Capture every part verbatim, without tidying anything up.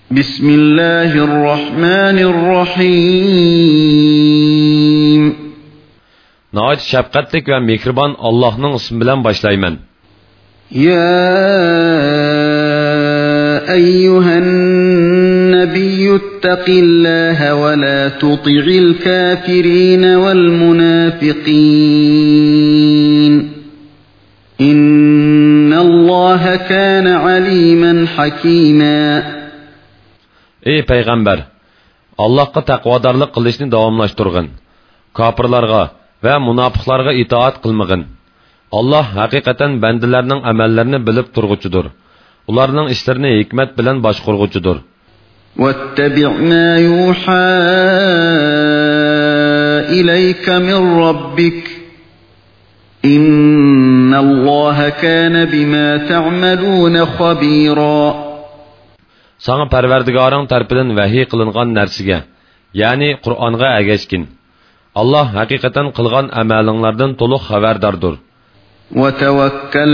Bismillahirrahmanirrahim. Nəhayət şəfqətlik və mehriban Allah'ın ismi bilan başlayman. Ya eyyuhan nebiyyü ittaqillaha ve la tuti'il kafirin vel munafiqin. İnnallaha kana aliman hakima. Ey Peygamber! Allah'a taqvadarlık qilishni davomlashtirgin. Kafirlarga ve münafıklarga itaat qilmagin. Allah haqiqatan bandalarning amallarini bilib turguchidir. Ularning ishlarini hikmat bilan boshqarguchidir. Wattabi' ma yuha ilayka min rabbik. İnnallaha kana bima ta'maluna khabira. Sana Parvardigoring tarafidan vahiy qilingan narsaga, ya'ni Qur'onga agashgin. Allah haqiqatan qilgan amalinglardan to'liq xabardordir. Wa tawakkal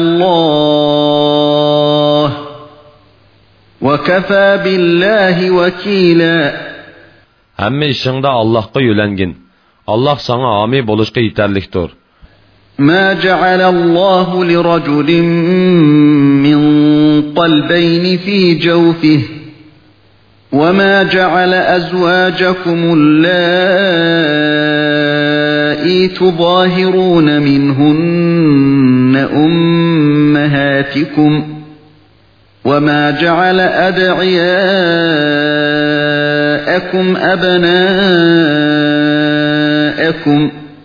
alalloh wa kafa billahi wakila. Hamma ishingda Allohga yo'langin. Allah sana homiy bo'lishga yetarlikdir. ما جعل الله لرجل من قلبين في جوفه وما جعل أزواجكم اللائي تظاهرون منهن أمهاتكم وما جعل أدعياءكم أبناءكم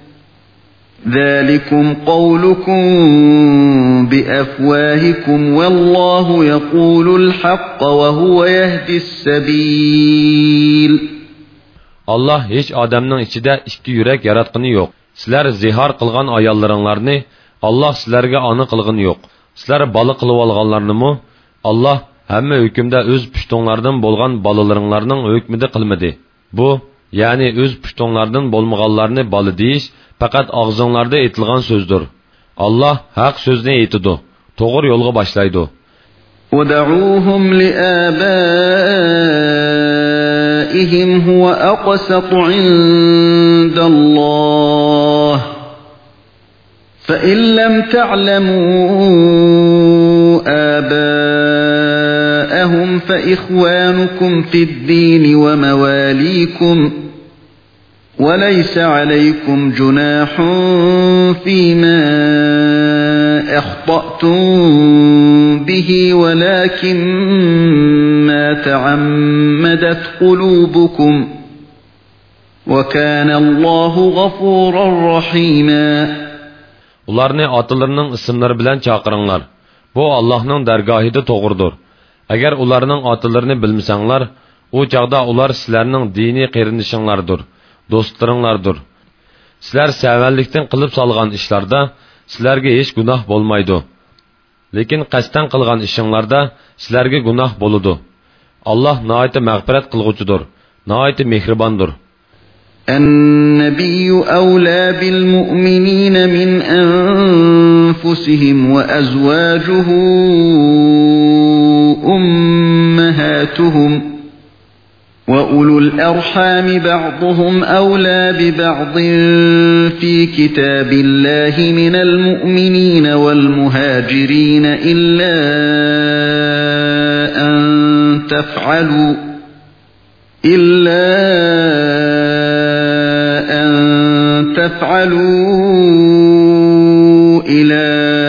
ذلكم قولكم بأفواهكم والله يقول الحق وهو يهدي السبيل. Allah hiç adamның içində iki yürək yaratqını yox. Sizlər zihar qılğan ayallarınlarını Allah sizlərə anı qılğını yox. Sizlər balı qılıb alğanlarını Allah həmmə hökmdə öz püştonlardan bolğan balalarynglarning hökmüdə qılmadı. Bu, yani öz püştonlardan bolmağanlarını balı deyiş faqat ağzınlarda aytilgan sözdür. Allah haq sözni aytidi. To'g'ri yo'lga boshlaydi. Ud'uuhum li'abaihim huwa aqsatu 'indallah. Fa in lam ta'lamu abaahum fa ikhwanukum fid-din wa mawalikum. وليس عليكم جناح فيما أخطأتم به ولكن ما تعمدت قلوبكم وكان الله غفورا رحيما. Ularni atalarının isimleri bilen çağırınlar. Bu Allah'ın dergahide doğrudur. Eğer ularının atalarını bilmisanlar, o çağda ular sizlerinin dini qerinişinlardır. Dostlarınlardır. Sizler severlikten kılıp salgan işlarda sizlerge hiç günah bolmaydı. Lekin qasdan qılgan işinlarda sizlerge günah boludu. Allah nəhayət məğfirət qılğucudur, nəhayət mehribandır. النبي أولى بالمؤمنين من أنفسهم وأزواجه أمهاتهم وَأُولُو الْأَرْحَامِ بَعْضُهُمْ أَوْلَى بِبَعْضٍ فِي كِتَابِ اللَّهِ مِنَ الْمُؤْمِنِينَ وَالْمُهَاجِرِينَ إِلَّا أَن تَفْعَلُوا إِلَّا أَن تَفْعَلُوا إِلَى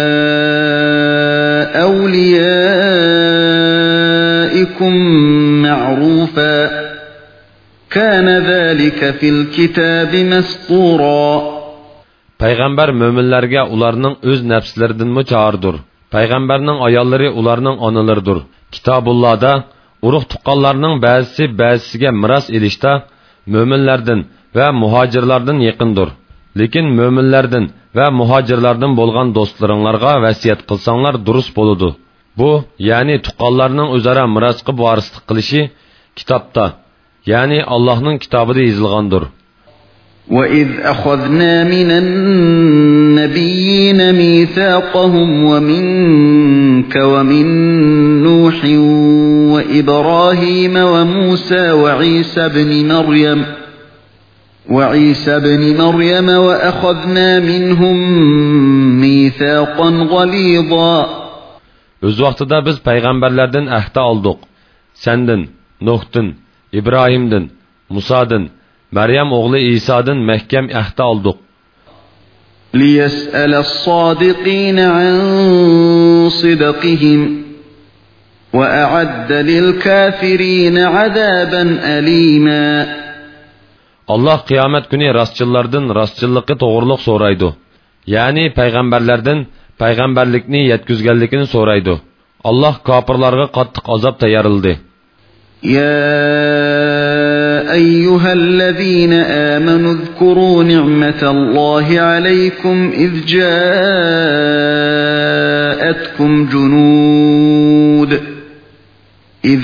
أَوْلِيَائِكُمْ مَعْرُوفًا كان ذلك في الكتاب مسطورا. Peygamber müminlerge ularının öz nefslerinden çağırdır. Peygamberinin ayalları ularının analarıdır. Kitabullah'da uruq tuqqanlarının bazısı bazısıga miras elişte müminlerden ve muhacirlardan yakındır. Lekin müminlerden ve muhacirlardan bolgan dostlarınlarga vasiyet qilsanglar durus boludu. Bu, yani tuqqanlarının özara miras qilib varislik qilishi kitapta, yani Allah'ın kitabıda yazılgandır. وَإِذْ أَخَذْنَا مِنَ النَّبِيِّينَ مِيثَاقَهُمْ وَمِنكَ وَمِن نُّوحٍ وَإِبْرَاهِيمَ وَمُوسَى وَعِيسَى بْنِ مَرْيَمَ وَعِيسَى بْنِ مَرْيَمَ وَأَخَذْنَا مِنْهُم مِيثَاقًا غَلِيظًا. Öz vaqtida biz payg'ambarlardan ahd oldik. Sendin, Nuhdin, İbrahimdin, Musadin, Meryem oğlu İsa'dın mahkam ahd oldik. لِيَسْأَلَ الصَّادِقِينَ عَن صِدْقِهِمْ وَأَعَدَّ لِلْكَافِرِينَ عَذَابًا أَلِيمًا. Allah kıyamet günü rastçılardan rastçılıkı doğruluk soraydı. Yani peygamberlerden peygamberlikni yetkizgenlikini soraydı. Allah kafirlarga qattiq azap tayarıldı. يا أيها الذين آمنوا اذكروا نعمة الله عليكم إذ جاءتكم جنود إذ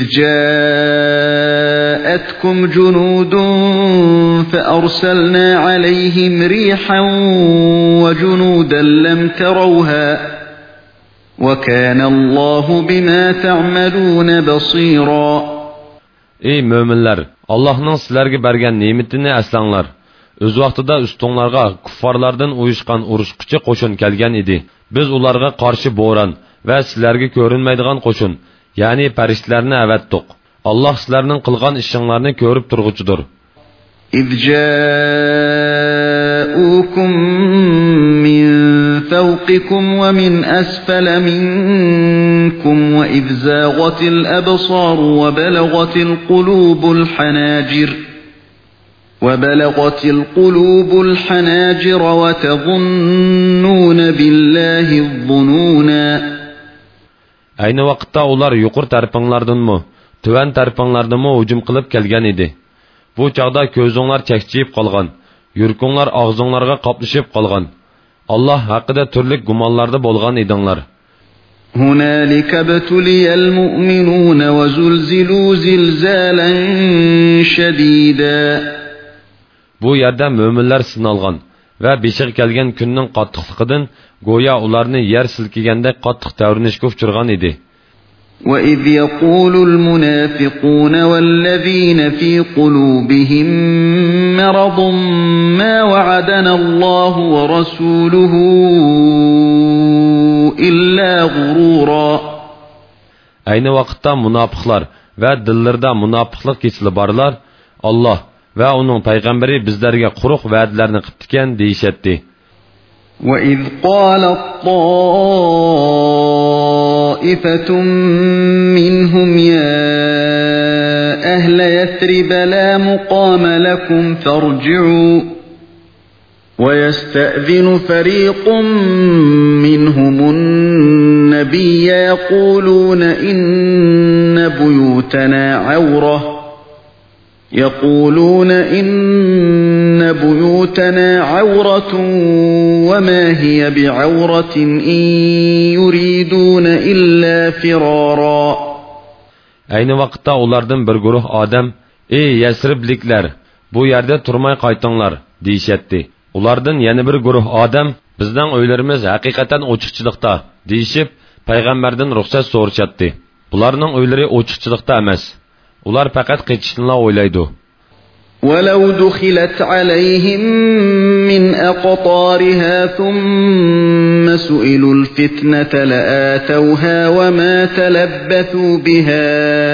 جاءتكم جنود فأرسلنا عليهم ريحا وجنودا لم تروها وكان الله بما تعملون بصيرا. Ey müminler! Allah'ın sizlerge bergen nimetini eslanglar. Öz vaqtida üstünlarga kuffarlardan uyuşkan uruşqıcı qo'shin kelgan idi. Biz ularga qarshi bo'ron va sizlarga ko'rinmaydigan qo'shin, ya'ni farishtalarni avatdiq. Allah sizlarning qilgan ishinglarni ko'rib turg'uchidir. إذ جاءوكم من فوقكم ومن أسفل منكم وإذ زاغت الأبصار وبلغت القلوب الحناجر وبلغت القلوب الحناجر وتظنون بالله الظنونا. Ayni vaqtda ular yuqur tarafinglardanmi, tuvan tarafinglardanmi hujum qilib kelgan edi. Bu chaqda ko'zinglar chakchiyib qolgan, yurkinglar og'zinglarga qoplashib qolgan. Allah haqida turli gumonlarda bo'lgan edinglar. هنالك ابتلي المؤمنون وزلزلوا زلزالا شديدا. Bu yerda mo'minlar sinalgan va beshiq kelgan kunning qattiqligidan go'yo ularni yer silkiganda qattiq tavrinishga uchirgan edi. وَإِذْ يَقُولُ الْمُنَافِقُونَ وَالَّذِينَ فِي قُلُوبِهِم مَّرَضٌ مَّا وَعَدَنَا اللَّهُ وَرَسُولُهُ إِلَّا غُرُورًا. Ayni vaqtda munofiqlar va dillarda munofiqlik kesili borlar Allah va uning payg'ambari bizlarga quruq va'dalarni qilibdikan deyishatdi. وَإِذْ قَالَت طَّائِفَةٌ مِّنْهُمْ يَا أَهْلَ يَثْرِبَ لَا مُقَامَ لَكُمْ فَارْجِعُوا وَيَسْتَأْذِنُ فَرِيقٌ مِّنْهُمُ النَّبِيَّ يَقُولُونَ إِنَّ بُيُوتَنَا عَوْرَةٌ يقولون إن بيوتنا عورة وما هي بعورة إن يريدون إلا فرارا. Ayni vaqtda ulardan bir guruh odam, "Ey Yasribliklar, bu yerda turmay qaytinglar" deyishatdi. Ulardan yana bir guruh odam, "Bizning uylarimiz haqiqatan ochiqchilikda" deyishib, payg'ambardan ruxsat so'rashatdi. Bularning uylari ochiqchilikda emas. Ular faqat qechishni o'ylaydi. ولو دخلت عليهم من أقطارها ثم سئلوا الفتنة لآتوها وما تلبثوا بها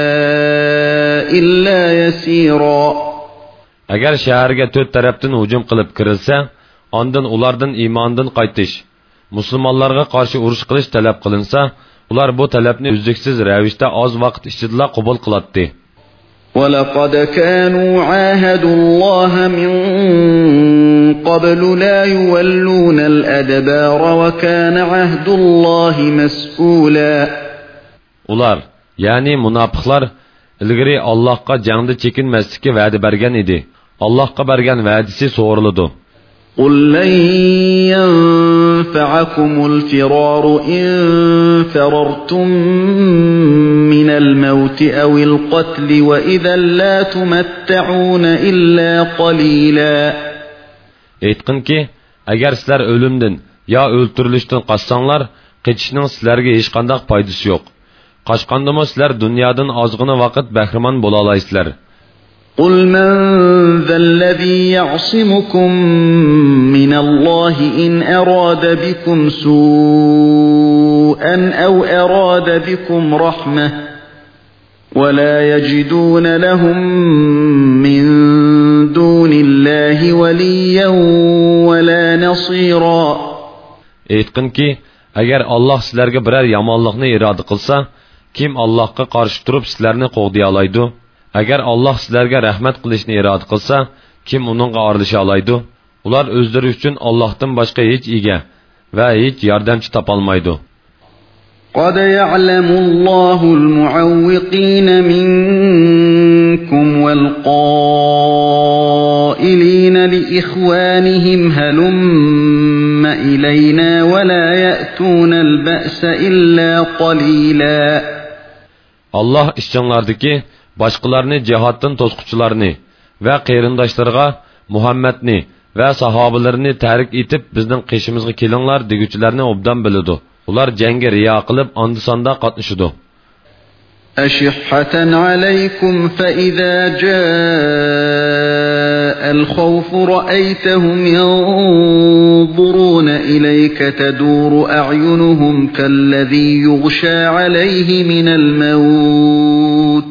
إلا يسيرا. Agar shaharga to'rt tarafdan hujum qilib kirilsa, ondan ulardan iymondan qaytish, musulmonlarga qarshi urush qilish talab qilinsa, ular bu talabni uzluksiz ravishda oz vaqt ichida qabul qiladi. وَلَقَدْ كَانُوا عَاهَدُوا اللَّهَ مِنْ قَبْلُ لَا يُوَلُّونَ الْأَدْبَارَ وَكَانَ عَهْدُ اللَّهِ مَسْئُولًا. Ular, yani munofiqlar ilgari Allohga jangda chekinmaslikka va'da bergan edi. Allohga bergan va'dasi so'riladi. قُلْ لَنْ يَنْفَعَكُمُ الْفِرَارُ إِنْ فَرَرْتُمْ مِنَ الْمَوْتِ أَوِ الْقَتْلِ وَإِذًا لَا تُمَتَّعُونَ إِلَّا قَلِيلًا. Aytqinki, agar sizlar o'limdan yo o'ltirilishdan qochsanglar, qechishning sizlarga hech qanday foydasi yo'q. Qochqandimi sizlar dunyodan ozg'ina vaqt bahramon bo'la olaysizlar. قل من ذا الذي يعصمكم من الله إن أراد بكم سوءا أو أراد بكم رحمة ولا يجدون لهم من دون الله وليا ولا نصيرا. Aytqinki, agar Alloh sizlarga biror yomonlikni iroda qilsa, kim Allohga qarshi turib sizlarni qo'g'diya oladi? Agar Alloh sizlarga rahmat qilishni iroda qilsa, kim uningga arilisha oladi? Ular o'zlari uchun Allohdan boshqa hech ega va hech yordamchi topolmaydi. قد يعلم الله المعوقين منكم والقائلين لإخوانهم هلم إلينا ولا يأتون البأس إلا قليلا. Allah işçilardaki başqalarını cihatdan tosquchilarni va qeyrindoshlarga Muhammadni va sahobalarni tahrik etib bizning qishimizga kelinglar deguchilarni obdan biladi. Ular jangga riyo qilib andisonda qatnashadi. أشحة عليكم فإذا جاء الخوف رأيتهم ينظرون إليك تدور أعينهم كالذي يغشى عليه من الموت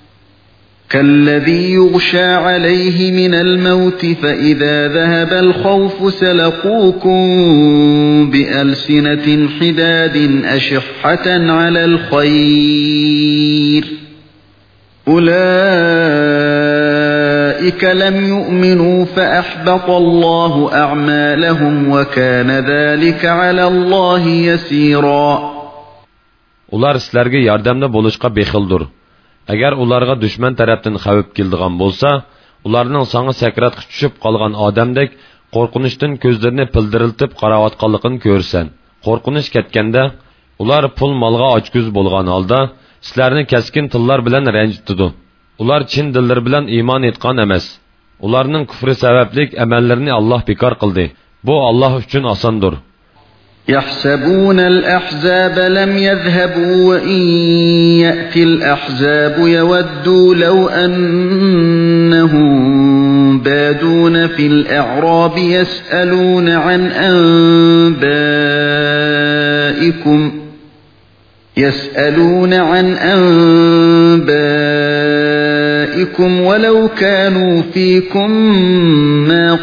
كالذي يغشى عليه من الموت فإذا ذهب الخوف سلقوكم بألسنة حداد أشحة على الخير أولئك لم يؤمنوا فأحبط الله أعمالهم وكان ذلك على الله يسيرا. Ular sizlarga yordamda bo'lishga bexildir. Agar ularga dushman tarafdan xavf keldigan bo'lsa, ularning sangi sakratga tushib qolgan odamdek qo'rqinishdan ko'zlarini pildiriltib qarayotganligini ko'rsan. Qo'rqinish ketganda, ular pul molga ochko'z bo'lgan holda sizlarni keskin tillar bilan ranjitdi. Ular chin dillar bilan iymon etgan emas. Ularning kufri sabablik amallarini Alloh bekor qildi. Bu Alloh uchun osondir. يحسبون الأحزاب لم يذهبوا وإن يأتي الأحزاب يودوا لو أنهم بادون في الأعراب يسألون عن أنبائكم يسألون عن أنبائكم ولو كانوا فيكم ما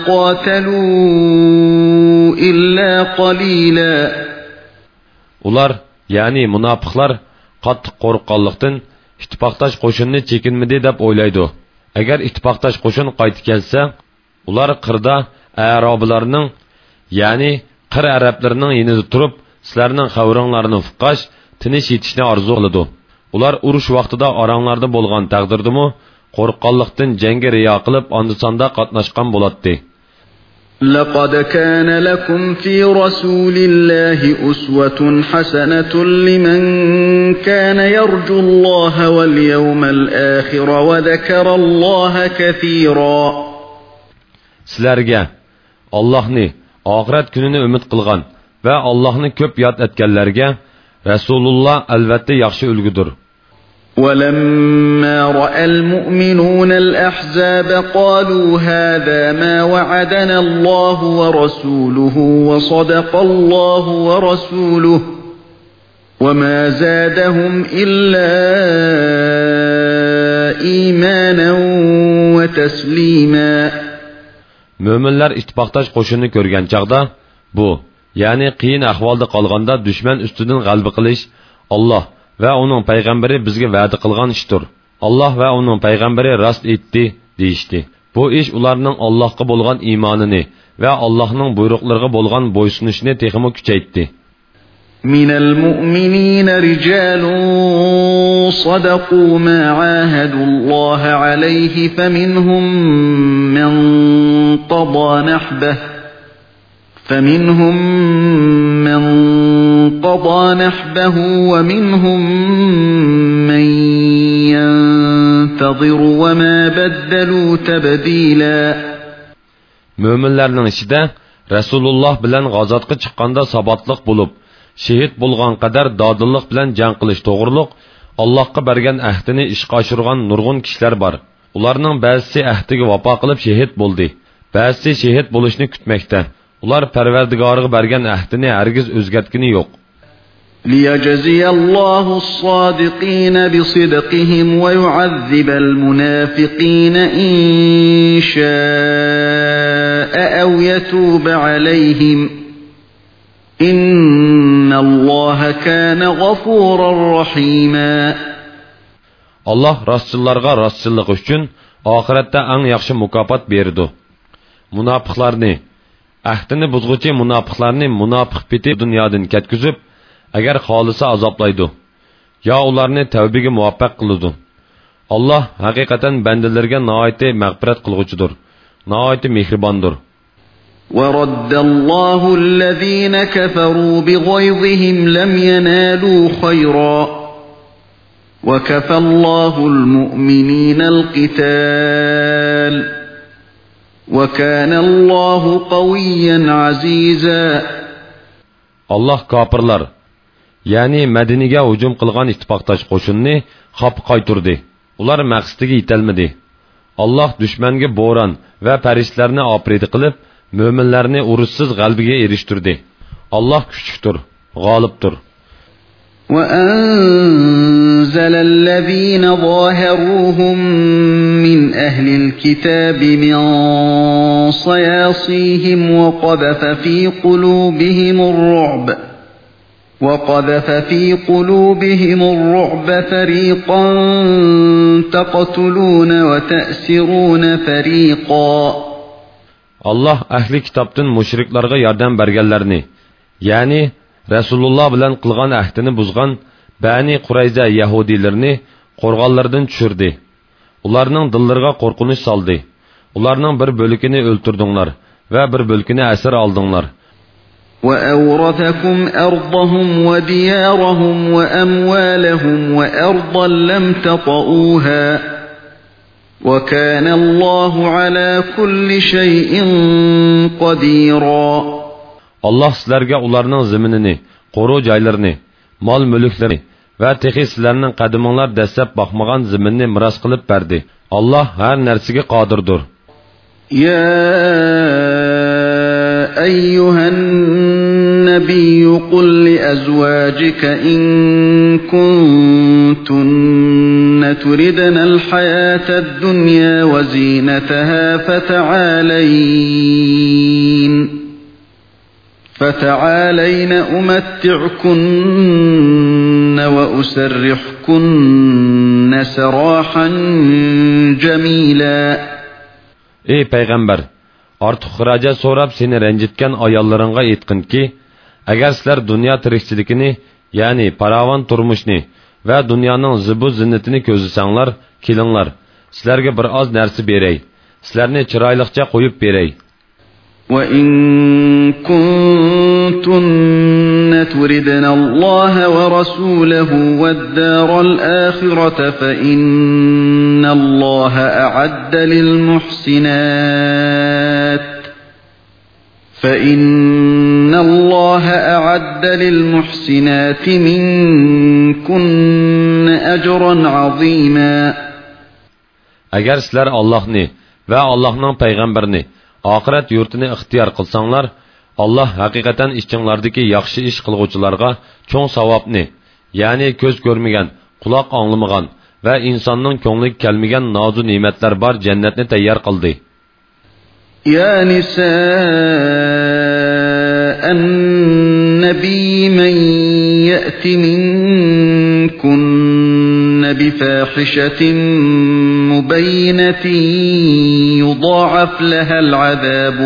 قاتلوا إلا قليلا. Ular, yani munofiqlar qattiq qo'rqqanlikdan ittifoqdosh qo'shinni chekinmidi deb o'ylaydi. Agar ittifoqdosh qo'shin qaytib kelsa, ular qirda arablarning, ya'ni qir arablarining yonida turib, sizlarning xavringlarni fuqash, tinish yetishni orzu qiladi. Ular urush vaqtida oranglarda bo'lgan taqdirdimi, qo'rqqanlikdan jangga riyo qilib, andisonda qatnashgan bo'ladi. لقد كان لكم في رسول الله أسوة حسنة لمن كان يرجو الله واليوم الآخر وذكر الله كثيرا. Sizlarga Allohni, oxirat kunini umid qilgan va Allohni ko'p yod etganlarga Rasululloh albatta yaxshi ulgudir. ولما رأى المؤمنون الأحزاب قالوا هذا ما وعدنا الله ورسوله وصدق الله ورسوله وما زادهم إلا إيمانا وتسليما. Müminler ittifaqdaş qo'shinni ko'rgan chaqda bu, ya'ni qiyin ahvolda qolganda dushman ustidan g'alaba qilish Alloh va uning payg'ambari bizga va'da qilgan ishdir. Alloh va uning payg'ambari rost aytdi deyishdi. Bu ish ularning Allohga bo'lgan iymonini va Allohning buyruqlariga bo'lgan bo'ysunishini texmo kuchaytdi. من المؤمنين رجال صدقوا ما عاهدوا الله عليه فمنهم من قضى نحبه فمنهم من قضى نحبه ومنهم من ينتظر وما بدلوا تبديلا. Möminlərning içində Rasululloh bilan g'azotga chiqqanda sabatliq bo'lib, shahid bo'lgan qadar dodillik bilan jang qilish to'g'riliq Allohga bergan ahdini ishga oshirgan nurg'un kishilar bor. Ularning ba'zisi ahdiga vafo qilib shahid bo'ldi. Ba'zisi shahid bo'lishni kutmoqda. Ular Parvardigoriga bergan ahdini hargiz o'zgartgani yo'q. ليجزي الله الصادقين بصدقهم ويعذب المنافقين إن شاء أو يتوب عليهم إن الله كان غفورا رحيما. Allah rastçılarga rastçılık üçün ahirette en yaxşı mukafat berdi. Munafiqlarni, ahdini buzg'uchi munafiqlarni munofiq peti dunyodan ketkizib, agar xolisa azoblaydi. Ya ularni tavbiga muvaffaq qiladi. Allah haqiqatan bandalarga nihoyat mag'firat qilg'uchidir, nihoyat mehribondir. ورد الله الذين كفروا بغيظهم لم ينالوا خيرا وكفى الله المؤمنين القتال وكان الله قويا عزيزا. Allah kafirlar, yani Medine'ge hücum kılgan ittifaktaş qo'shinni xap qayturdi. Ular maqsadiga yetolmadi. Allah düşmanga bo'ron va farishtalarni opridi qilib, mo'minlarni urushsiz g'albiga erishtirdi. Allah kuchlidir, g'olibdir. وأنزل الذين ظاهروهم من أهل الكتاب من صياصيهم وقذف في قلوبهم الرعب وقذف في قلوبهم الرعب فريقا تقتلون وتأسرون فريقا. Allah ahli kitobdan mushriklarga yordam berganlarni, ya'ni Rasululloh bilan qilgan ahdini buzgan Bani Qurayza Yahudilarni qo'rg'onlardan tushirdi. Ularning dillariga qo'rqinish soldi. Ularning bir bo'lkini o'ltirdinglar va bir bo'lkini asir oldinglar. وأورثكم أرضهم وديارهم وأموالهم وأرضا لم تطئوها وكان الله على كل شيء قديرا. Allah sizlarga ularning zaminini, qo'ru joylarini, mol mulklarini va texi sizlarning qadiminglar dastlab boqmagan zaminni miros qilib berdi. Allah har narsaga qodirdir. يا أيها النبي قل لأزواجك إن كنتن تردن الحياة الدنيا وزينتها فتعالين فتعالين أمتعكن وأسرحكن سراحا جميلا. Ey Peygamber! Artıq xiraja so'rab seni ranjitgan ayollaringga aytqinki, agar sizlar dunyo tirikchiligini, ya'ni paravan turmushni va dunyoning zibu zinnatini ko'zlasanglar, kelinglar, sizlarga bir oz narsa beray, sizlarni chiroyliqcha qo'yib beray. وَإِن كُنتُنَّ تُرِدْنَ اللَّهَ وَرَسُولَهُ وَالدَّارَ الْآخِرَةَ فَإِنَّ اللَّهَ أَعَدَّ لِلْمُحْسِنَاتِ فَإِنَّ اللَّهَ أَعَدَّ لِلْمُحْسِنَاتِ مِنكُنَّ أَجْرًا عَظِيمًا. Agar sizlar Allohni va Allohning payg'ambarini oxirat yurtini ixtiyor qilsanglar, Allah haqiqatan ishinglardagi yaxshi ish qilguvchilarga cho'ng savobni, ya'ni ko'z ko'rmagan, quloq anglamagan va insonning ko'ngliga kelmagan nozu ne'matlar bor jannatni tayyor qildi. Ya nisa'an nabiy man ya'ti minkunna bifahishatin mubayyinatin yudha'af laha al'adabu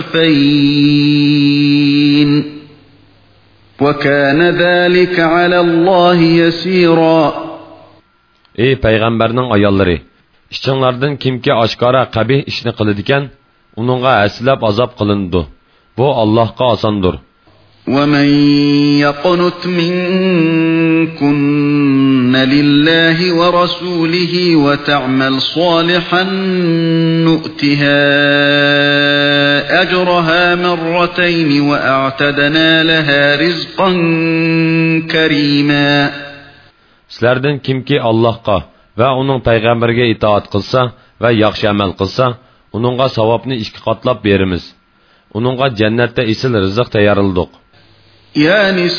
ضعفين وكان ذلك على الله يسيرا. Ey payg'ambarning ayollari, ishinglardan kimki oshkora qabih ishni qiladigan, uningga aslab azob qilindi. Bu Allohga osondir. وَمَنْ يَقْنُتْ مِنْكُنَّ لِلَّهِ وَرَسُولِهِ وَتَعْمَلْ صَالِحًا نُؤْتِهَا أَجْرَهَا مَرَّتَيْنِ وَأَعْتَدْنَا لَهَا رِزْقًا كَرِيمًا. Sizlerden kimki Allah'a ve onun peygamberine itaat kılsa ve yaxşı amel kılsa, onunğa savabını iki katlap verimiz. Onunğa cennette isil rızık tayarıldık. يا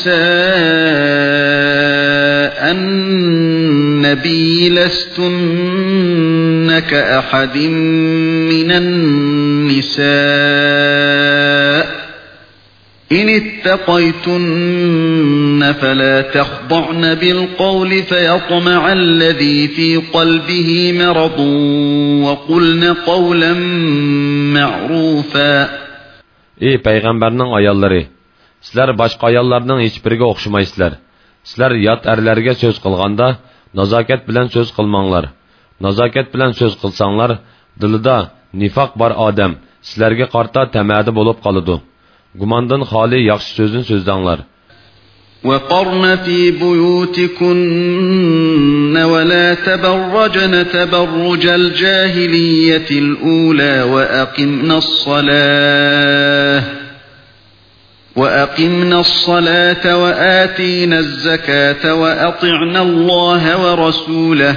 نساء النبي لستن كأحد من النساء إن اتقيتن فلا تخضعن بالقول فيطمع الذي في قلبه مرض وقلن قولا معروفا. Ey peygamberinin ayalları! Sizler başka ayallarının hiçbiriga o'xshamaysizlar. Sizler yat erlerge söz qilganda nazokat bilan söz qilmanglar. Nazokat bilan söz qilsanglar, dilida nifaq bor odam sizlarga qarta tamadi bo'lib qoladi. Gumondan xoli yaxshi so'zni so'zlanglar. وَقَرْنَ فِي بُيُوتِكُنَّ وَلَا تَبَرَّجْنَ تَبَرُّجَ الْجَاهِلِيَّةِ الْأُولَى وَأَقِمْنَا الصَّلَاةَ وَأَقِمْنَا الصَّلَاةَ وَآتِينَا الزَّكَاةَ وَأَطِعْنَا اللَّهَ وَرَسُولَهُ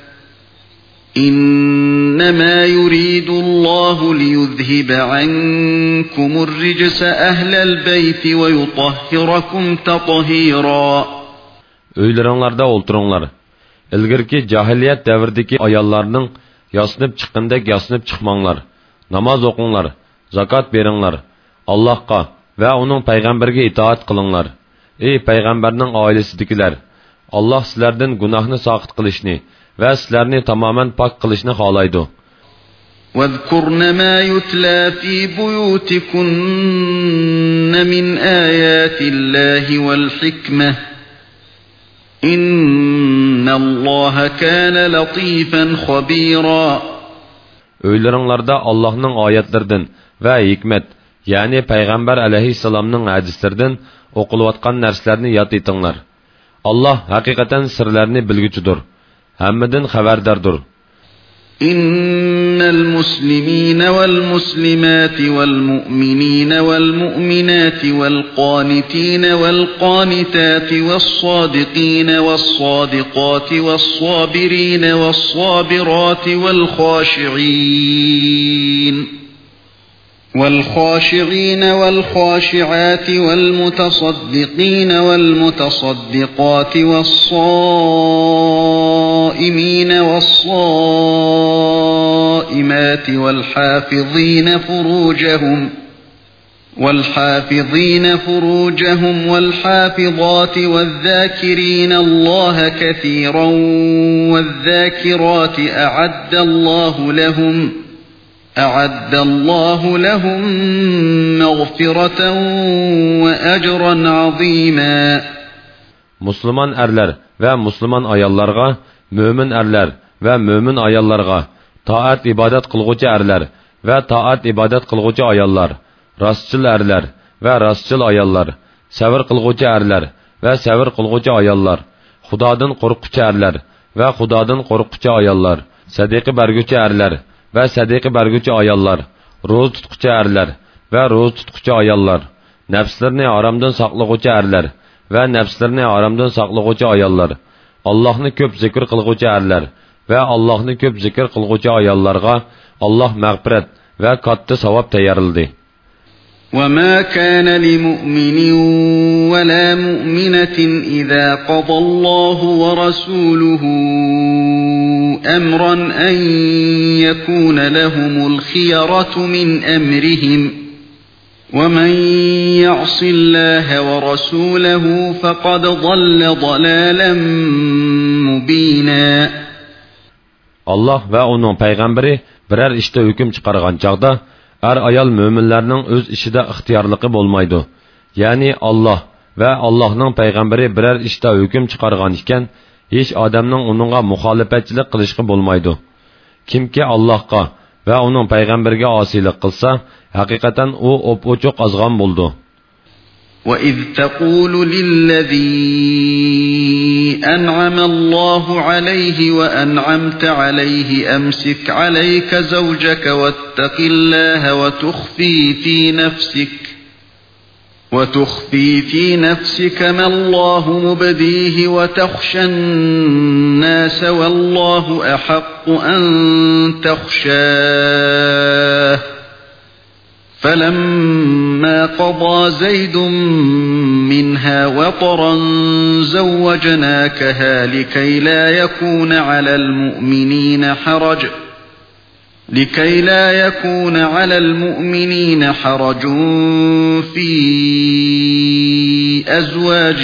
إِنَّمَا يُرِيدُ اللَّهُ لِيُذْهِبَ عَنكُمُ الرِّجْسَ أَهْلَ الْبَيْتِ وَيُطَهِّرَكُمْ تَطْهِيرًا. Öyleringlarda olturunglar. İlgirki cahiliyet devirdeki ayallarının yasınıp çıkındek yasınıp çıkmanglar. Namaz okunglar, zakat veringlar. Allah'a ve onun peygamberine itaat kılınlar. Ey peygamberinin ailesidikiler! Allah sizlerden günahını saqit kılışını ve sizlerini tamamen pak kılışını halaydı. وَاذْكُرْنَ مَا يُتْلَى فِي بُيُوتِكُنَّ مِنْ آيَاتِ اللَّهِ وَالْحِكْمَةِ إِنَّ اللَّهَ كَانَ لَطِيفًا خَبِيرًا. Öyleringlarda Allah'ın ayetlerden ve hikmet, yani Peygamber aleyhisselamның hadislerden okulayotgan narsalarni yod etinglar. Allah hakikaten sirlerini bilguchidir, hammadan xabardardir. إن المسلمين والمسلمات والمؤمنين والمؤمنات والقانتين والقانتات والصادقين والصادقات والصابرين والصابرات والخاشعين والخاشعين والخاشعات والمتصدقين والمتصدقات والصائمين والصائمات والحافظين فروجهم والحافظين فروجهم والحافظات والذاكرين الله كثيرا والذاكرات أعد الله لهم أعد الله لهم مغفرة وأجرا عظيما. Müslüman erler ve Müslüman ayallarga, mümin erler ve mümin ayallarga, taat ibadet kılgıcı erler ve taat ibadet kılgıcı ayallar, rastçıl erler ve rastçıl ayallar, sabır kılgıcı erler ve sabır kılgıcı ayallar, Xudodan korkucu erler ve Xudodan korkucu ayallar, sadiqi berguchi erler ve sadiqi berguchi ayallar, ro'za tutquchi erlar ve ro'za tutquchi ayallar, nafslarni haromdan saqlag'uvchi erlar ve nafslarni haromdan saqlag'uvchi ayallar, Allohni ko'p zikr qilguvchi erlar ve Allohni ko'p zikr qilguvchi ayallarga Allah mag'firat ve katta savob tayyorladi. وَمَا كَانَ لِمُؤْمِنٍ وَلَا مُؤْمِنَةٍ إِذَا قَضَى اللَّهُ وَرَسُولُهُ أَمْرًا أَنْ يَكُونَ لَهُمُ الْخِيَرَةُ مِنْ أَمْرِهِمْ وَمَنْ يَعْصِ اللَّهَ وَرَسُولَهُ فَقَدْ ضَلَّ ضَلَالًا مُبِينًا. Allah ve onun peygamberi birer işte hüküm çıkargan çağda er ayal müminlerinin öz işide ixtiyorligi bo'lmaydi. Yani Allah ve Allah'ın peygamberi birer işte hüküm çıkargan iken hiç adamның onunğa muhalefetçilik qilishqi bo'lmaydi. Kimki Allah'a ve onun peygamberge asilik qilsa, hakikaten o op-ochuq azg'on bo'ldi. وَإِذْ تَقُولُ لِلَّذِي أَنْعَمَ اللَّهُ عَلَيْهِ وَأَنْعَمْتَ عَلَيْهِ أَمْسِكْ عَلَيْكَ زَوْجَكَ وَاتَّقِ اللَّهَ وَتُخْفِي فِي نَفْسِكَ وَتُخْفِي فِي نَفْسِكَ مَا اللَّهُ مُبْدِيهِ وَتَخْشَى النَّاسَ وَاللَّهُ أَحَقُّ أَن تَخْشَاهُ فَلَمَّا قَضَى زَيْدٌ مِنْهَا وَطَرًا زَوَّجْنَاكَهَا لِكَيْ لَا يَكُونَ عَلَى الْمُؤْمِنِينَ حَرَجٌ لكي لا يكون على المؤمنين حرج في أزواج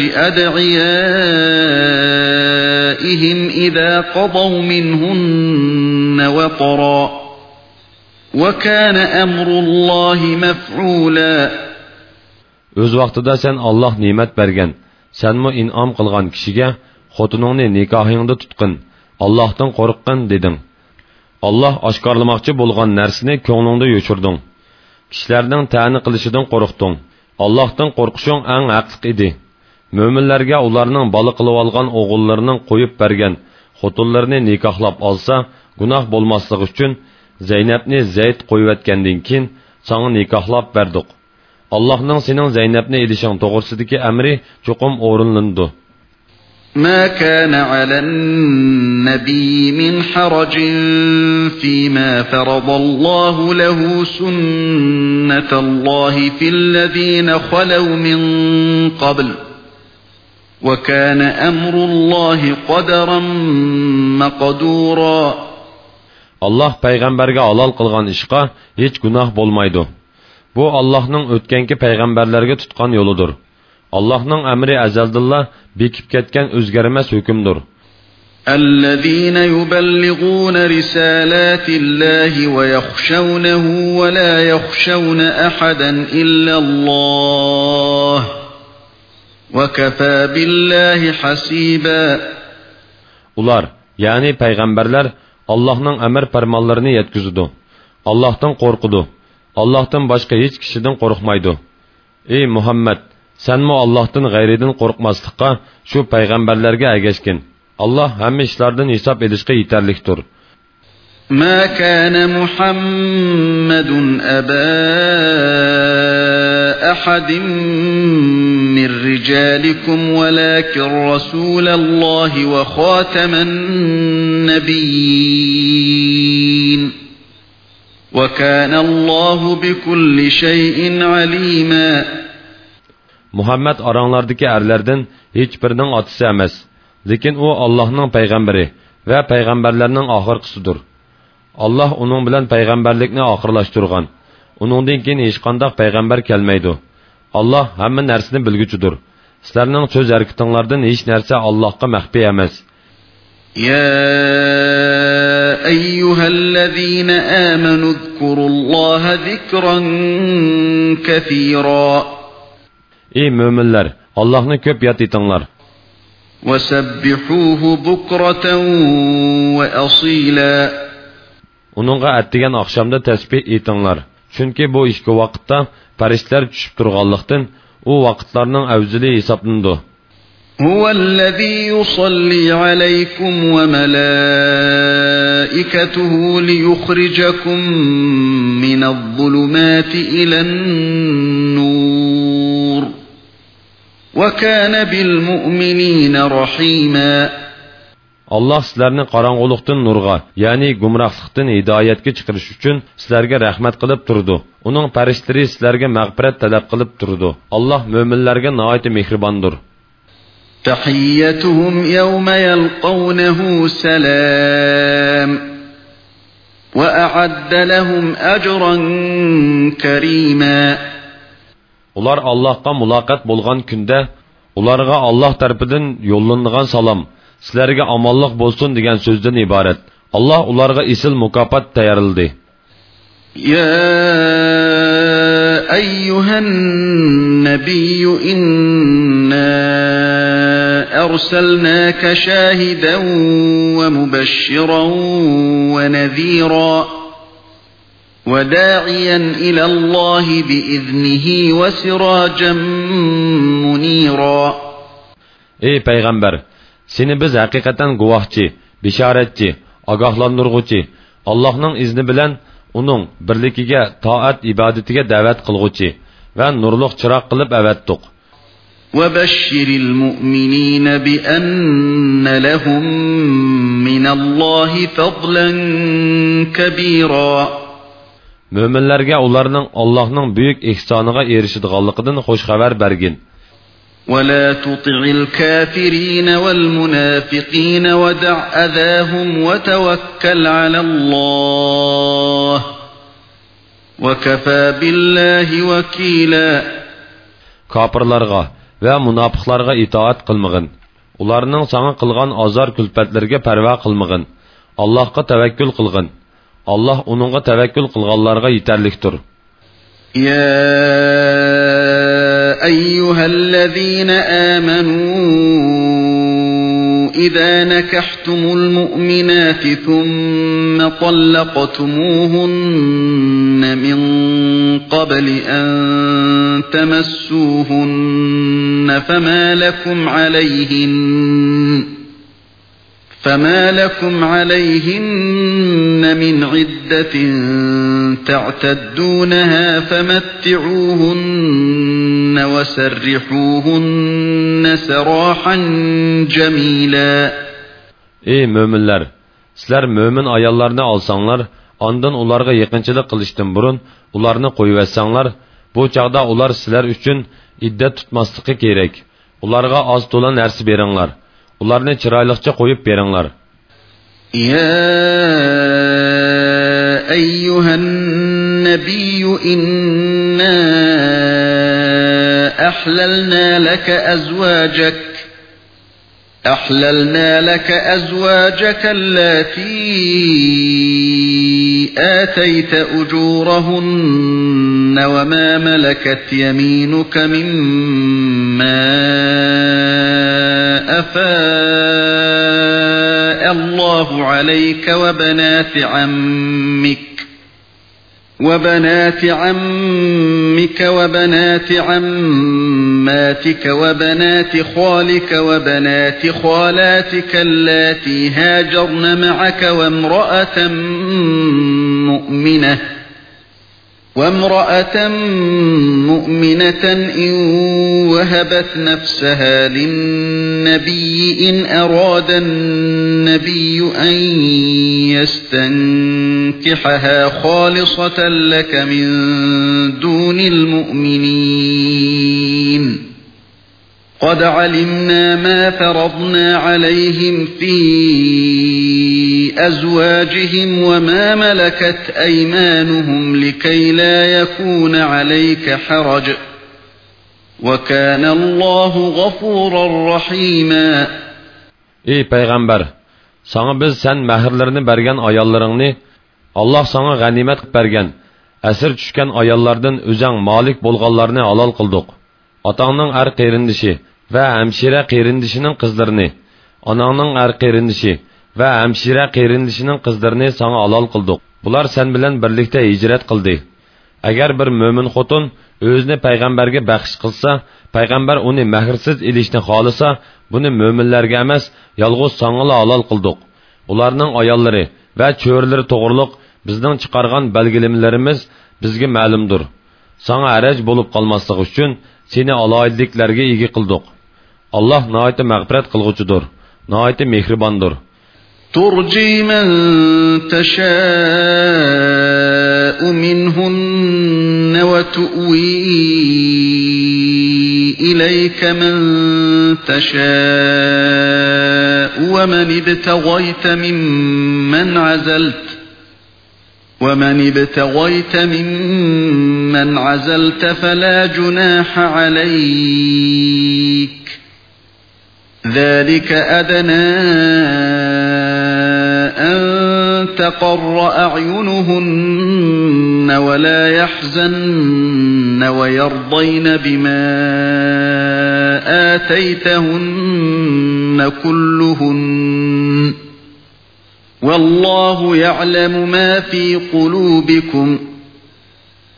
أدعيائهم إذا قضوا منهن وطرا وكان أمر الله مفعولا. Öz vaqtida sen Allah nimet bergen, senmi in'am qilgan kishiga xotiningni nikohingda tutqin, Allohdan qo'rqqin deding. Allah oshkorlamoqchi bo'lgan narsani ko'nglingda yo'chirding. Kishilarning ta'ni qilishidan qo'rqding. Allohdan qo'rqishing eng haqliq edi. Mo'minlarga ularning bola qilib olgan o'g'illarining qo'yib bergan xotinlarini nikohlab olsa, gunoh bo'lmasligi uchun Zeynepni Zeyd qo'yibotgandan keyin sana nikohlab berdik. Allohning sening Zeynepni edishing to'g'risidagi amri cho'qim o'rinlandi. ما كان على النبي من حرج فيما فرض الله له سنة الله في الذين خلوا من قبل وكان أمر الله قدرا مقدورا. Allah peygamberge halal kılgan işqa hiç günah bolmaydı. Bu Allah'ның ötkenki peygamberlerge tutkan yoludur. Allah'ның emri ezeldillah bekip ketken özgermez hükümdür. الذين يبلغون رسالات الله ويخشونه ولا يخشون أحدا إلا الله وكفى بالله حسيبا. Ular, yani peygamberler Allah'ның emir fermanlarını yetkizdi. Allah'tan korkudu. Allah'tan başka hiç kişiden korkmaydı. Ey Muhammed! Sen mi Allah'tan gayriden korkmazlıkka şu peygamberlerge ergeçkin. Allah hem işlerden hesap edişke yeterliktir. Ma kana Muhammedun aba ahadin min ricalikum velakin Rasulallahi ve khatamen nebiyyin. Ve kânallâhu bikulli şeyin alîmâ. Muhammed aranlardaki erlerden hiçbirinin atısı emas. Lekin o Allah'ның peygamberi ve peygamberlerinin ahırkısıdır. Allah onun bilen peygamberlikni ahırlaştırgan. Onundan keyin hiç qandaq peygamber kelmeydi. Allah hamma narsani bilguchidir. Sizlarning söz harakatinglardan hiç narsa Allohga maxfiy emas. Ya eyyuhallazina amanu zkurullaha zikran kaseera. Ey müminler, Allah'ını köp yad etinglar. وَسَبِّحُوهُ بُكْرَةً وَأَصِيلًا. Onunğa atdigan akşamda tesbih etinglar. Çünkü bu işki vaqtda farishtalar tushib turganlikdan u vaqtlarning avzili hisoblanadi. هُوَ الَّذِي يُصَلِّي عَلَيْكُمْ وَمَلَائِكَتُهُ لِيُخْرِجَكُم مِّنَ الظُّلُمَاتِ إِلَى النُّورِ وَكَانَ بِالْمُؤْمِنِينَ رَحِيمًا. Allah sizlarni qorong'ulikdan nurga, ya'ni gumrohlikdan hidoyatga chiqarish uchun sizlarga rahmat qilib turdi. Uning farishlari sizlarga mag'firat talab qilib turdi. Allah mo'minlarga nihoyat mehribondir. تحيتهم يوم يلقونه سلام وأعد لهم أجرا كريما. Ular Allah'qa muloqot bo'lgan kunda ularga Alloh tarafidan yo'llangan salom, sizlarga omonlik bo'lsin degan so'zdan iborat. Allah ularga isil mukofot tayyorladi. Ya ayyuhan nabiy inna arsalnaka shahidan wa mubashiran wa nadhira وداعيا إلى الله بإذنه وسراجا منيرا. Ey Peygamber, seni biz hakikaten guvahçı, bisharatçı, agahlandırğuçı, Allah'ın izni bilen onun birlikiga, taat ibadetiga davet kılğuçı ve nurluq çırak kılıp evettik. وَبَشِّرِ الْمُؤْمِنِينَ بِأَنَّ لَهُم مِّنَ اللّٰهِ فَضْلًا كَبِيرًا. Müminlerge onlarının Allah'ın büyük ihsanıga erişidiganlıqıdan hoş haber bergin. وَلَا تُطِعِ الْكَافِرِينَ وَالْمُنَافِقِينَ وَدَعْ أَذَاهُمْ وَتَوَكَّلْ عَلَى اللّٰهِ وَكَفَى بِاللّٰهِ وَكِيلًا. Kapırlarga ve münafıklarga itaat kılmagın. Ularının sana kılgan azar külpetlerge perva kılmagın. Allah'a tevekkül kılgın. Allah onunğa tevekkül kılganlarga yeterliktir. Ya eyyühellezine amenu إذا نكحتم المؤمنات ثم طلقتموهن من قبل أن تمسوهن فما لكم عليهن فما لكم عليهن من عدة تعتدونها فمتعوهن وسرحوهن سراحا جميلا. Ey müminler! Sizler mümin ayallarını alsanlar, ondan ularga yakınçılık kılıştın burun, ularını koyuversanlar, bu çağda ular sizler üçün iddet tutmaslığı gerek. Ularga az tola nersi beringlar. Ularni chiroyliqcha qo'yib beringlar. Ya ayyuhan nabiyyu inna ahlalna laka azwajak أحللنا لك أزواجك اللاتي آتيت أجورهن وما ملكت يمينك مما أفاء الله عليك وبنات عمك وبنات عمك وبنات عماتك وبنات خالك وبنات خالاتك اللاتي هاجرن معك وامرأة مؤمنة وامرأة مؤمنة إن وهبت نفسها للنبي إن أراد النبي أن يستنكحها خالصة لك من دون المؤمنين قد علمنا ما فرضنا عليهم في أزواجهم وما ملكت أيمانهم لكي لا يكون عليك حرج وكان الله غفورا رحيما. Ey Peygamber! Sana biz sen mehirlerini bergen ayallarını, Allah sana ganimet bergen, esir düşken ayallardan özen malik bolganlarını halal kıldık. Atanın er qeyrindişi ve hemşire qeyrindişinin kızlarını, ananın er qeyrindişi ve hemşire qeyrindişinin kızlarını sana halal kıldık. Bular sen bilen birlikte hicret kıldı. Eğer bir mümin xotun özünü peygamberge bəxş kılsa, peygamber onu mehirsiz ilişini xalısa, bunu müminlerge emas, yalğız sana halal kıldık. Ularning ayalları ve çöğürleri toğırlık bizden çıkargan belgelemelerimiz bizge ma'lumdur. Sana araj bolup kalmaslık üçün seni alayidliklerge igi kıldık. Allah nahayeti mağfiret kılgıcıdır, nahayeti mehribandır. ترجي من تشاء منهن وتؤوي إليك من تشاء ومن ابتغيت ممن عزلت ومن ابتغيت ممن عزلت فلا جناح عليك ذلك أدنى أن تقر أعينهن ولا يحزن ويرضين بما آتيتهن كلهن والله يعلم ما في قلوبكم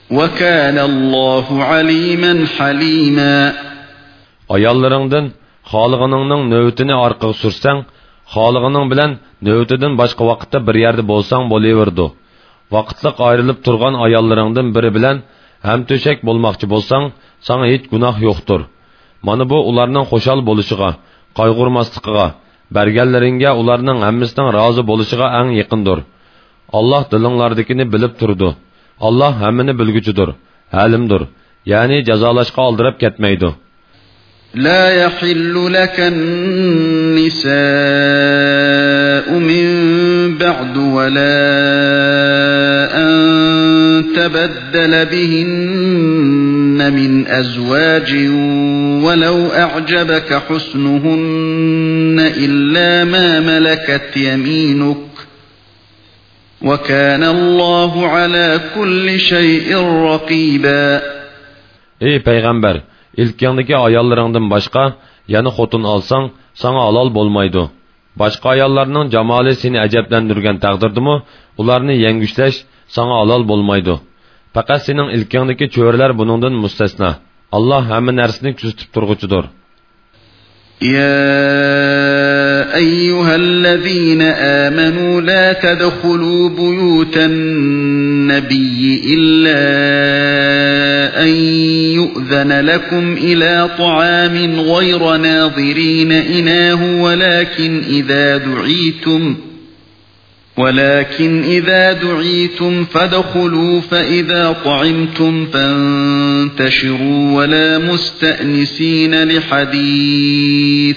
وَكَانَ اللّٰهُ عَلِيمًا حَلِيمًا. Ayallarından xalığınının növtini arqaga sürsen, xalığının bilen növtidin başqa vaqtda bir yerde bolsan bolaverdi. Vaqtliq ayrılıp turgan ayallarından biri bilen hem töşek bolmaqçı bolsan, sana hiç günah yoxtur. Mana bu ularning xoşal bolışıga, qayg'urmasligiga, berganlaringga ularning hammasidan rozi bo'lishiga eng yaqindir. Allah dilinglardikini bilib turdi. Allah hammani bilguchidir, halimdir. Ya'ni jazolashga oldirib ketmaydi. لا يحل لك النساء من بعد ولا أن تبدل بهن من أزواج ولو أعجبك حسنهن إلا ما ملكت يمينك وكان الله على كل شيء رقيبا. Ey Peygamber! İlkiyandaki ayallarından başqa, yani xotun alsan, sana halal bolmaydı. Başqa ayallarının camali seni acablandirgan taqdirdimi, ularni yengüşleş, sana halal bolmaydı. Faqat senin ilkiyandaki çöreler bunundan müstesna. Allah hamma narsani kuzatib turguchidir. يا أيها الذين آمنوا لا تدخلوا بيوت النبي إلا أن يؤذن لكم إلى طعام غير ناظرين إناه ولكن إذا دعيتم ولكن إذا دعيتم فادخلوا فإذا طعمتم فانتشروا ولا مستأنسين لحديث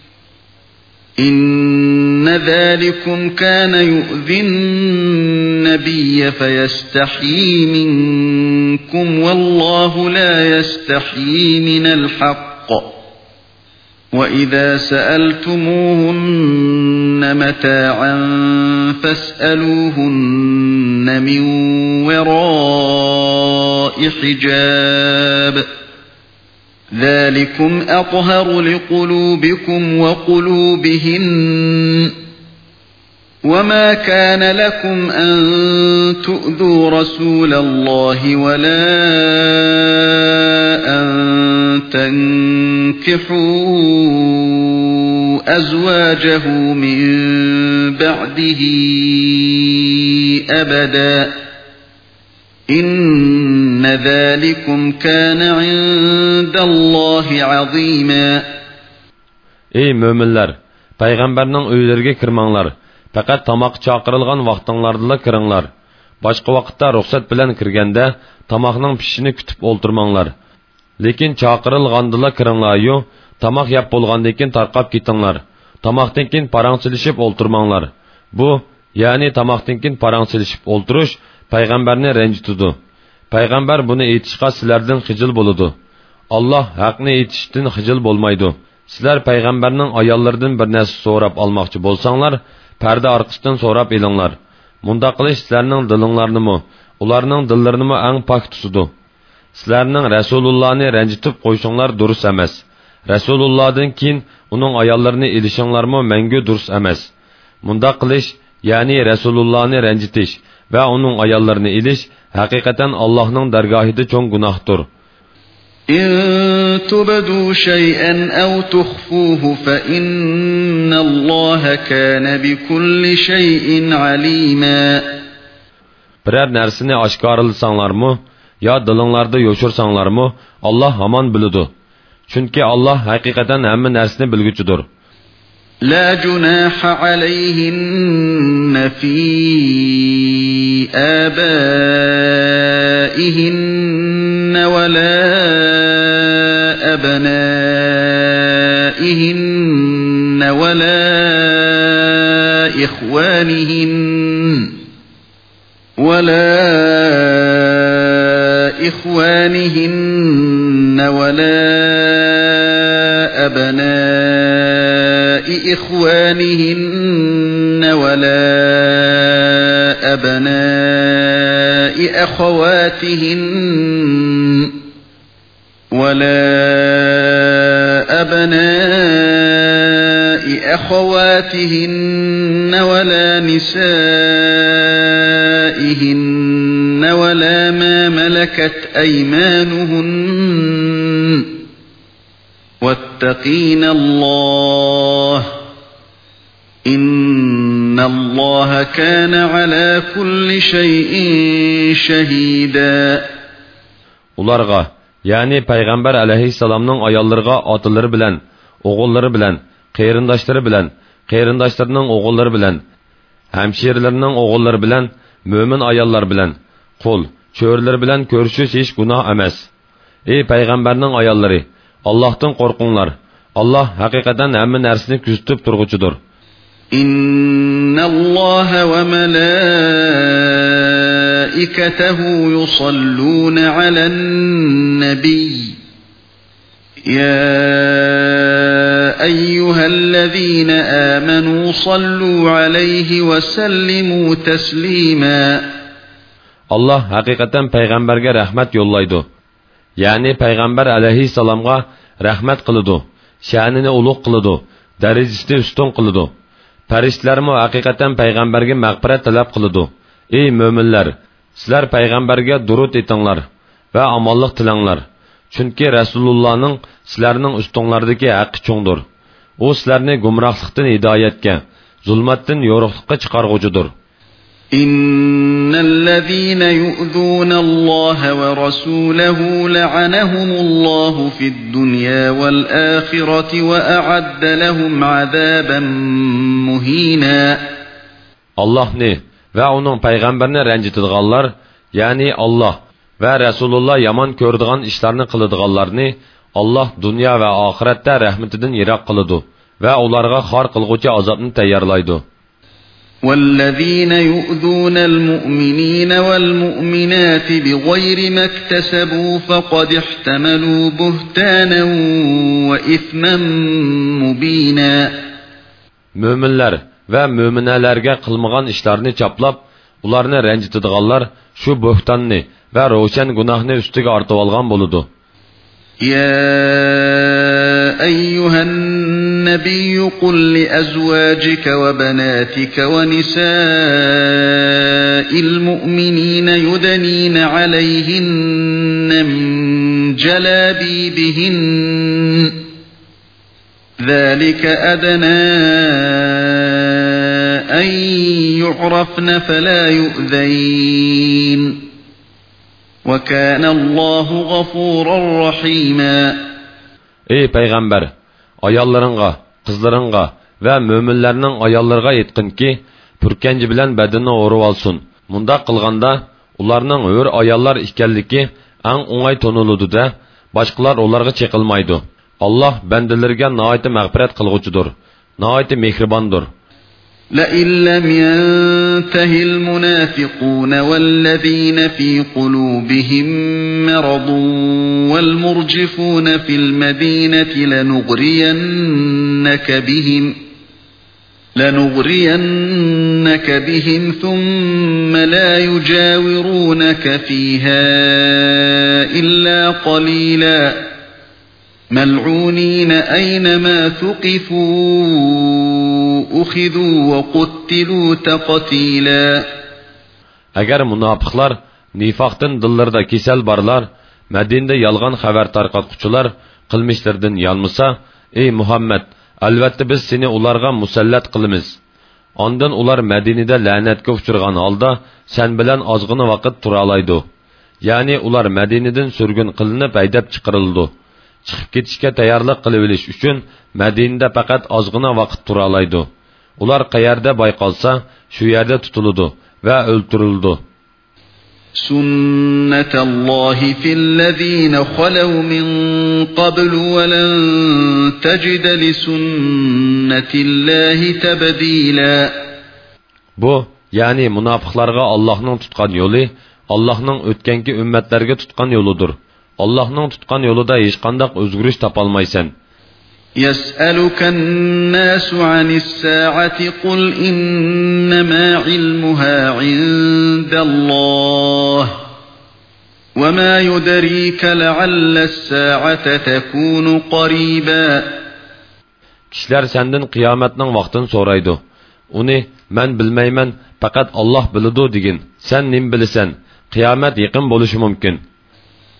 إن ذلكم كان يؤذي النبي فيستحيي منكم والله لا يستحيي من الحق وإذا سألتموهن متاعا فاسألوهن من وراء حجاب ذلكم أطهر لقلوبكم وقلوبهن وما كان لكم أن تؤذوا رسول الله ولا أن تنكحوا أزواجه من بعده أبدا إن ذلكم كان عند الله عظيما. Ey müminler! Peygamberning öyleriga kirmanglar. Faqat tamoq chaqirilgan vaqtinglarda kiringlar. Boshqa vaqtda ruxsat bilan kirganda tamoqning pishishini kutib o'ltirmanglar. Lekin chaqirilgandila kiringlar-yu, tamoq yeb bo'lgandan keyin tarqab ketinglar. Tamoqdan keyin parangsilishib o'ltirmanglar. Bu, ya'ni tamoqdan keyin parangsilishib o'ltirish payg'ambarni ranjitdi. Payg'ambar buni aytishga sizlardan xijil bo'ladi. Allah haqni aytishdan xijil bo'lmaydi. Sizlar payg'ambarning ayollaridan bir narsa so'rab olmoqchi bo'lsanglar, parda orqasidan so'rab elinglar. Munda qilish sizlarning dilinglarnimi, ularning dillarini eng pok tutadi. Sizlarning Rasulullohni ranjitib qo'yishinglar durust emas. Rasulullohdan keyin uning ayollarini elishinglarmi mangu durust emas. Munda qilish, ya'ni Rasulullohni ranjitish va uning ayollarini elish haqiqatan Allohning dargohida cho'ng gunohdir. إن تبدوا شيئا أو تخفوه فإن الله كان بكل شيء عليما. Birər nərsini aşkarılsanlarmı, ya dilinglarda yoşursanlarmı, Allah haman bilidu. Çünki Allah haqiqatan hamma nərsini bilguchidir. لا جناح عليهن في آبائهن ولا أبنائهن ولا إخوانهن ولا إخوانهن ولا أبناء إخوانهن ولا أبناء أخواتهن ولا أبناء أخواتهن ولا نسائهن ولا ما ملكت ملكت أيمانهن واتقين الله إن الله كان على كل شيء شهيدا. Ularga, yani Peygamber aleyhisselamның ayallarga atılları bilen, oğulları bilen, qeyrindaşları bilen, qeyrindaşlarının oğulları bilen, hemşerilerinin oğulları bilen, mümin ayallar bilen, qul, çöğürler bilen görüşüş hiç günah emas. Ey Peygamberning ayalları, Allah'tan korkunlar. Allah hakikaten hemen nersini küstüp turgucudur. İnnallâhe ve melâiketehu yusallûne alen nebiyy. Ya eyyühellezîne âmenû sallû aleyhi ve sellimû teslîmâ. Allah hakikaten Peygamberge rahmet yollaydı. Yani Peygamber aleyhisselamga rahmet kılıdı. Şanini uluk kılıdı. Derecesini üstün kılıdı. Periştlerimi hakikaten Peygamberge mağfiret talep kılıdı. Ey müminler! Sizler Peygamberge durut etinglar ve amallık tilanglar. Çünkü Resulullah'ın sizlerinin üstünlerdeki hakkı çoğundur. O sizlerini gumrahlıktan hidayetke, zulmetten yoruqlıkka çıkargucudur. İnnellezîne yu'zûnallâhe ve rasûlehu le'anehumullâhu fid-dunyâ vel-âhireti ve a'adde lehum azâben muhînâ. Allah ne ve onun peygamberini rencitidiganlar, yani Allah ve Resulullah yaman kördügan işlerini kılıdiganlarni Allah dünya ve ahirette rahmetinden yirak kılıdı ve onlarga har kılgıcı azabını tayyarlaydı. وَالَّذ۪ينَ يُؤْذُونَ الْمُؤْمِن۪ينَ وَالْمُؤْمِنَاتِ بِغَيْرِ مَا اكْتَسَبُوا فَقَدِ احْتَمَلُوا بُهْتَانًا وَإِثْمًا مُب۪ينًا. Müminler ve müminelerge kılmıgan işlerini çaplap, ularını rencitidiganlar şu buhtanını ve roşen günahını üstüge artıp algan boludu. يا أيها النبي قل لأزواجك وبناتك ونساء المؤمنين يدنين عليهن من جلابيبهن ذلك أدنى أن يعرفن فلا يؤذين وَكَانَ اللّٰهُ غَفُورًا رَحِيمًا. Ey Peygamber! Ayallarınga, kızlarınga ve müminlerinin ayallarına etkin ki, pürkenci bilen bedenini oruv alsın. Munda kılganda, ularının ör ayallar ikelliki en onay tonuludu da, başkalar onlarga çekilmaydı. Allah bendelerge naayeti mağfiret kılgıcıdır, naayeti mehribandır. لَئِنْ لَمْ يَنْتَهِ الْمُنَافِقُونَ وَالَّذ۪ينَ ف۪ي قُلُوبِهِمْ مَرَضٌ وَالْمُرْجِفُونَ فِي الْمَد۪ينَةِ لَنُغْرِيَنَّكَ بِهِمْ لَنُغْرِيَنَّكَ بِهِمْ ثُمَّ لَا يُجَاوِرُونَكَ ف۪يهَا إِلَّا قَلِيلًا مَلْعُونِينَ أَيْنَمَا ثُقِفُوا أُخِذُوا وَقُتِّلُوا تَقْتِيلًا. Eğer münafıklar nifaktan dillerinde kesel barlar, Medine'de yalgan haber tarqatquchilar qilmishlardan yanmasa, ey Muhammed, albatta biz seni ularga musallat qilamiz. Ondan ular Medine'de la'natga uchirgan holda sen bilan ozg'ina vaqt tura olaydi. Ya'ni ular Medine'dan surgun qilinib haydab chiqarildi. Chiqib ketishga tayyorlik qilib olish uchun Medine'de faqat ozg'ina vaqt tura olaydi. Ular qayerda bayqalsa, shu yerda tutiladi va o'ltirildi. Sunnatallahi fillezina khalaw min qablu ve len tecid li sunnatillahi tabdila. Bu, yani münafıklarga Allah'ның tutkan yolu, Allah'ның ötkenki ümmetlerge tutkan yoludur. Allah'ның tutkan yolida hiç qandaq özgürüş tapalmaysan. يَسْأَلُكَ النَّاسُ عَنِ السَّاعَةِ قُلْ إِنَّمَا عِلْمُهَا عِندَ اللَّهِ وَمَا يُدْرِيكَ لَعَلَّ السَّاعَةَ تَكُونُ قَرِيبًا. Kişiler senden kıyametning vaqtini so'raydi. Uni men bilmayman, faqat Allah biladi degin. Sen nim bilasan? Qiyomat yaqin bo'lishi mumkin.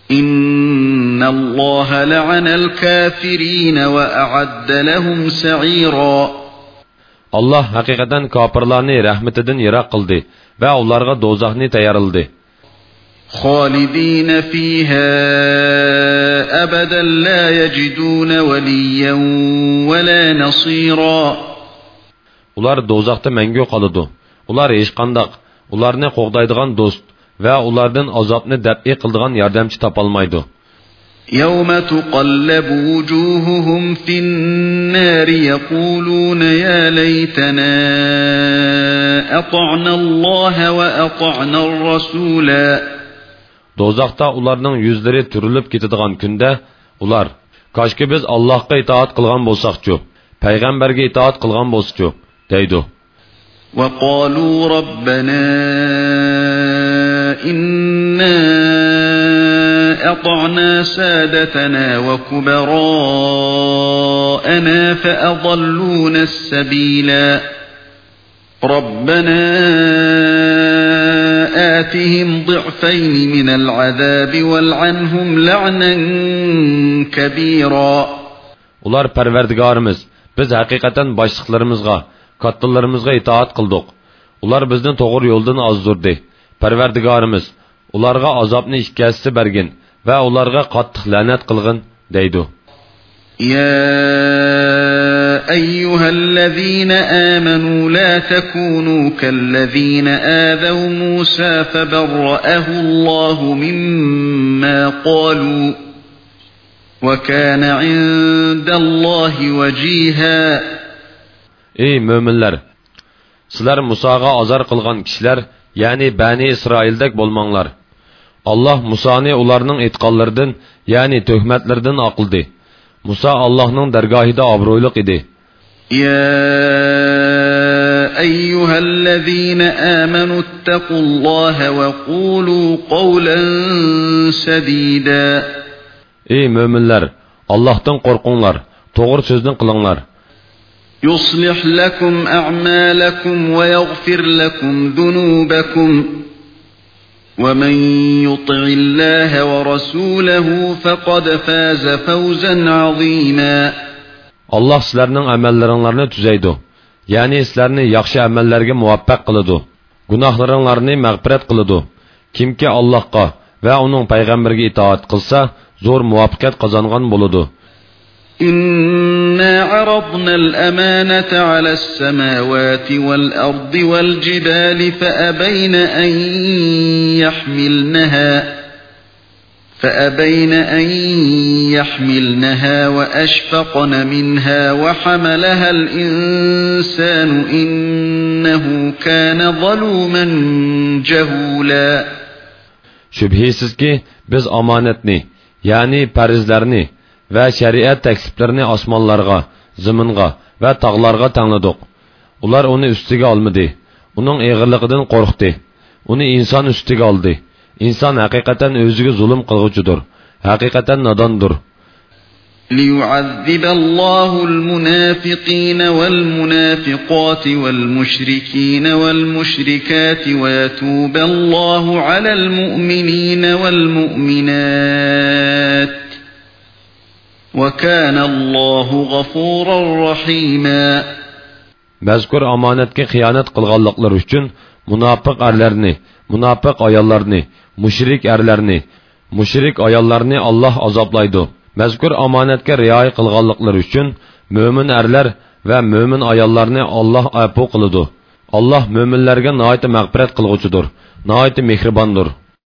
إن الله لعن الكافرين وأعد لهم سعيرا. Allah haqiqatan kafirlarni rahmetidan yiroq qildi va ularga do'zaxni tayyorladi. خالدين فيها أبدا لا يجدون وليا ولا نصيرا. Ular do'zaxda mangu qoladi. Ular hech qanday ularni qo'g'daydigan do'st va ulardan azobni dab'i qiladigan yordamchi topolmaydi. يوم تقلب وجوههم في النار يقولون يا ليتنا أطعنا الله وأطعنا الرسولا. Do'zaxda ularning yuzlari turilib ketadigan kunda ular koshki biz Allohga itoat qilgan bo'lsak-chu, payg'ambarga itoat qilgan bo'lsak-chu deydi. وقالوا ربنا إنا أطعنا سادتنا وكبراءنا فأضلونا السبيلا. ربنا آتهم ضعفين من العذاب والعنهم لعنا كبيرا. Ular Parvardigarimiz, biz haqiqatan boshliqlarimizga, kattalarımızga itaat qildik. Ular bizni to'g'ri yo'ldan ozdurdi. Parvardigarimiz, ularga azobni ikkasi bergin va ularga qattiq la'nat qilgin deydi. يا أيها الذين آمنوا لا تكونوا كالذين آذوا موسى فبرأه الله مما قالوا وكان عند الله وجيها. Ey müminler! Sizler Musa'ga azar qilgan kishilar, yani Bani İsrail'dek bolmanglar. Allah Musa'ni ularning etqanlardan, yani töhmetlerden aqıldı. Musa Allah'ның dergahida obro'yliq idi. يا أيها الذين آمنوا اتقوا الله وقولوا قولا سديدا. Ey müminler! Allah'tan korkunlar, doğru sözden kılınlar. يصلح لكم أعمالكم ويغفر لكم ذنوبكم ومن يطع الله ورسوله فقد فاز فوزا عظيما. Allah sizlərinin əməllərinlərini tüzəydi. Yəni sizlərni yaxşı əməllərə muvaffaq qılıdı. Günahlarınlarını məğfirət qılıdı. Kimki Allahqa və onun peyğəmbərinə itaat qılsa, zor muvaffaqiyət qazanğan boludu. إنا عرضنا الأمانة على السماوات والأرض والجبال فأبين أن يحملنها فأبين أن يحملنها وأشفقن منها وحملها الإنسان إنه كان ظلوما جهولا. Şübhisiz ki biz amanetni, yani perizlerini ve şeriat teksiplerini asmanlarga, zımınga ve tağlarga tanıdık. Ular onu üstüge almadı. Onun eğirliğinden korktu. Onu insan üstüge aldı. İnsan hakikaten özüge zulüm kılgıcıdır. Hakikaten nadandır. لِيُعَذِّبَ اللَّهُ الْمُنَافِقِينَ وَالْمُنَافِقَاتِ وَالْمُشْرِكِينَ وَالْمُشْرِكَاتِ وَيَتُوبَ اللَّهُ عَلَى الْمُؤْمِنِينَ وَالْمُؤْمِنَاتِ وَكَانَ اللَّهُ غَفُورًا رَحِيمًا. Mazkur amanetke xiyanat qilganlıklar üçün münafık erlerini, münafık ayallarını, müşrik erlerini, müşrik ayallarını Allah azaplaydı. Mazkur amanetke riayet qilganlıklar üçün mümin erler ve mümin ayallarını Allah afu qılıdı. Allah müminlerge nayet mağfiret qılğucudur, nayet mehribandır.